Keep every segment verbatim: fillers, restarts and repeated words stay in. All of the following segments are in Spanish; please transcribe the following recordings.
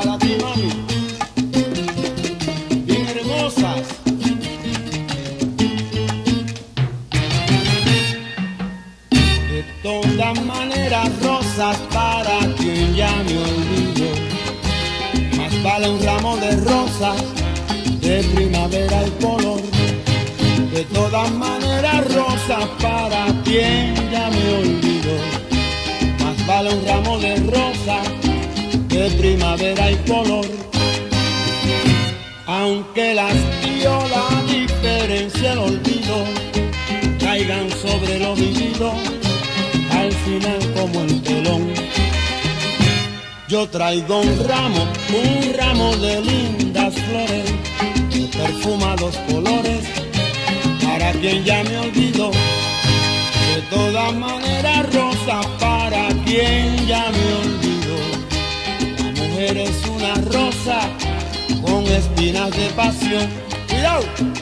para ti, mami. Bien hermosas. De todas maneras, rosas para quien ya me olvidó. Más vale un ramo de rosas de primavera el color. De todas maneras, rosas para quien ya me olvidó. Más vale un ramo de rosas de primavera y color. Aunque las dio la diferencia, el olvido, caigan sobre lo vivido, al final como el telón. Yo traigo un ramo, un ramo de lindas flores, de perfumados colores, para quien ya me olvidó. De todas maneras, rosa para quien ya me olvidó. La mujer es una rosa con espinas de pasión. ¡Cuidado!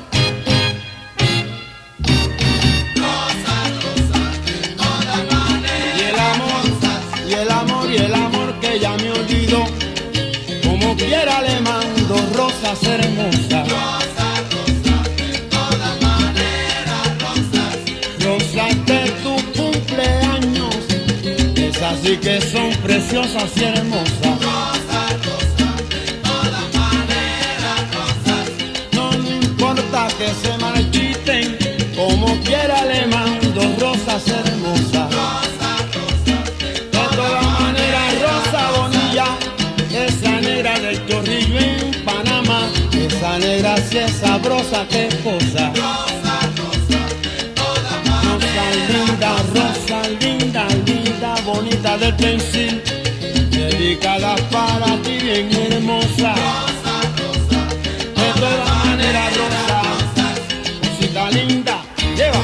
Rosa, rosa, de todas maneras. Y el amor, y el amor, y el amor que ya me olvidó. Como quiera le mando rosas hermosas. Rosa, rosa, de todas maneras, rosas. Rosas de tu cumpleaños, esas sí que son preciosas y hermosas. Rosa, rosa, de todas maneras, rosas. No me importa que se marchiten, como quiera le mando rosas hermosas. Rosa, rosa, de De todas maneras, rosa bonilla, esa negra del Chorrillo en Panamá, esa negra sí es sabrosa, qué cosa. rosa, rosa, de todas Rosa maneras. linda, rosa linda, linda, bonita del pensil, dedicada para ti, bien hermosa. Rosa, rosa, de De todas maneras, rosa, cosita linda, lleva.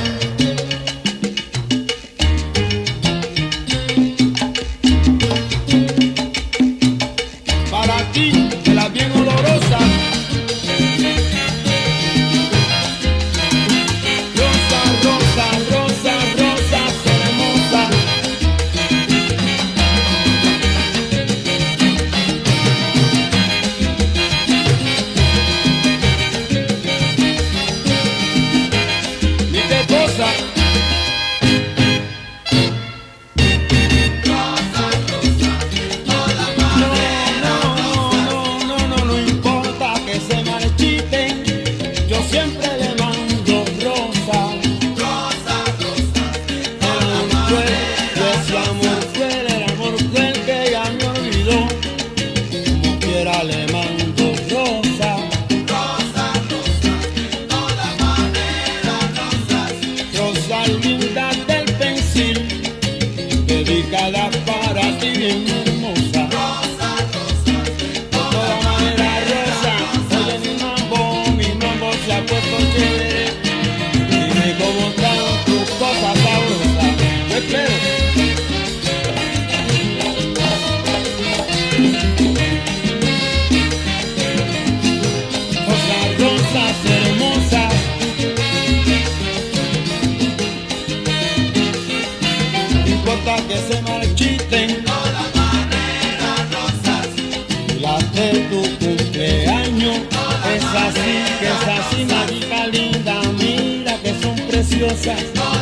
Para ti, de las bien olorosas. Rosa, rosa, rosa, rosas hermosas. ¿Y qué cosa? rosa, rosa, de todas No, maneras. no, no, no, no, no importa que se marchiten, yo siempre le mando rosa. Rosa, rosa, de todas Amor cruel, maneras. y ese amor cruel, el amor cruel que ya me olvidó. Como quiera le mando rosa. Rosa, rosa, de todas maneras, rosas. Rosas lindas del pensil, dedicada para ti, bien hermosa. Rosa, rosa, de De todas todas maneras, rosa, oye mi mambo, mi mambo se ha puesto chévere. Dime cómo están tus cosas sabrosas. Yo espero. Rosas, rosas hermosas. No importa que se marchiten, todas maneras, rosas. las de tu cumpleaños. Es así, que es así, mágica linda, mira que son preciosas. Todas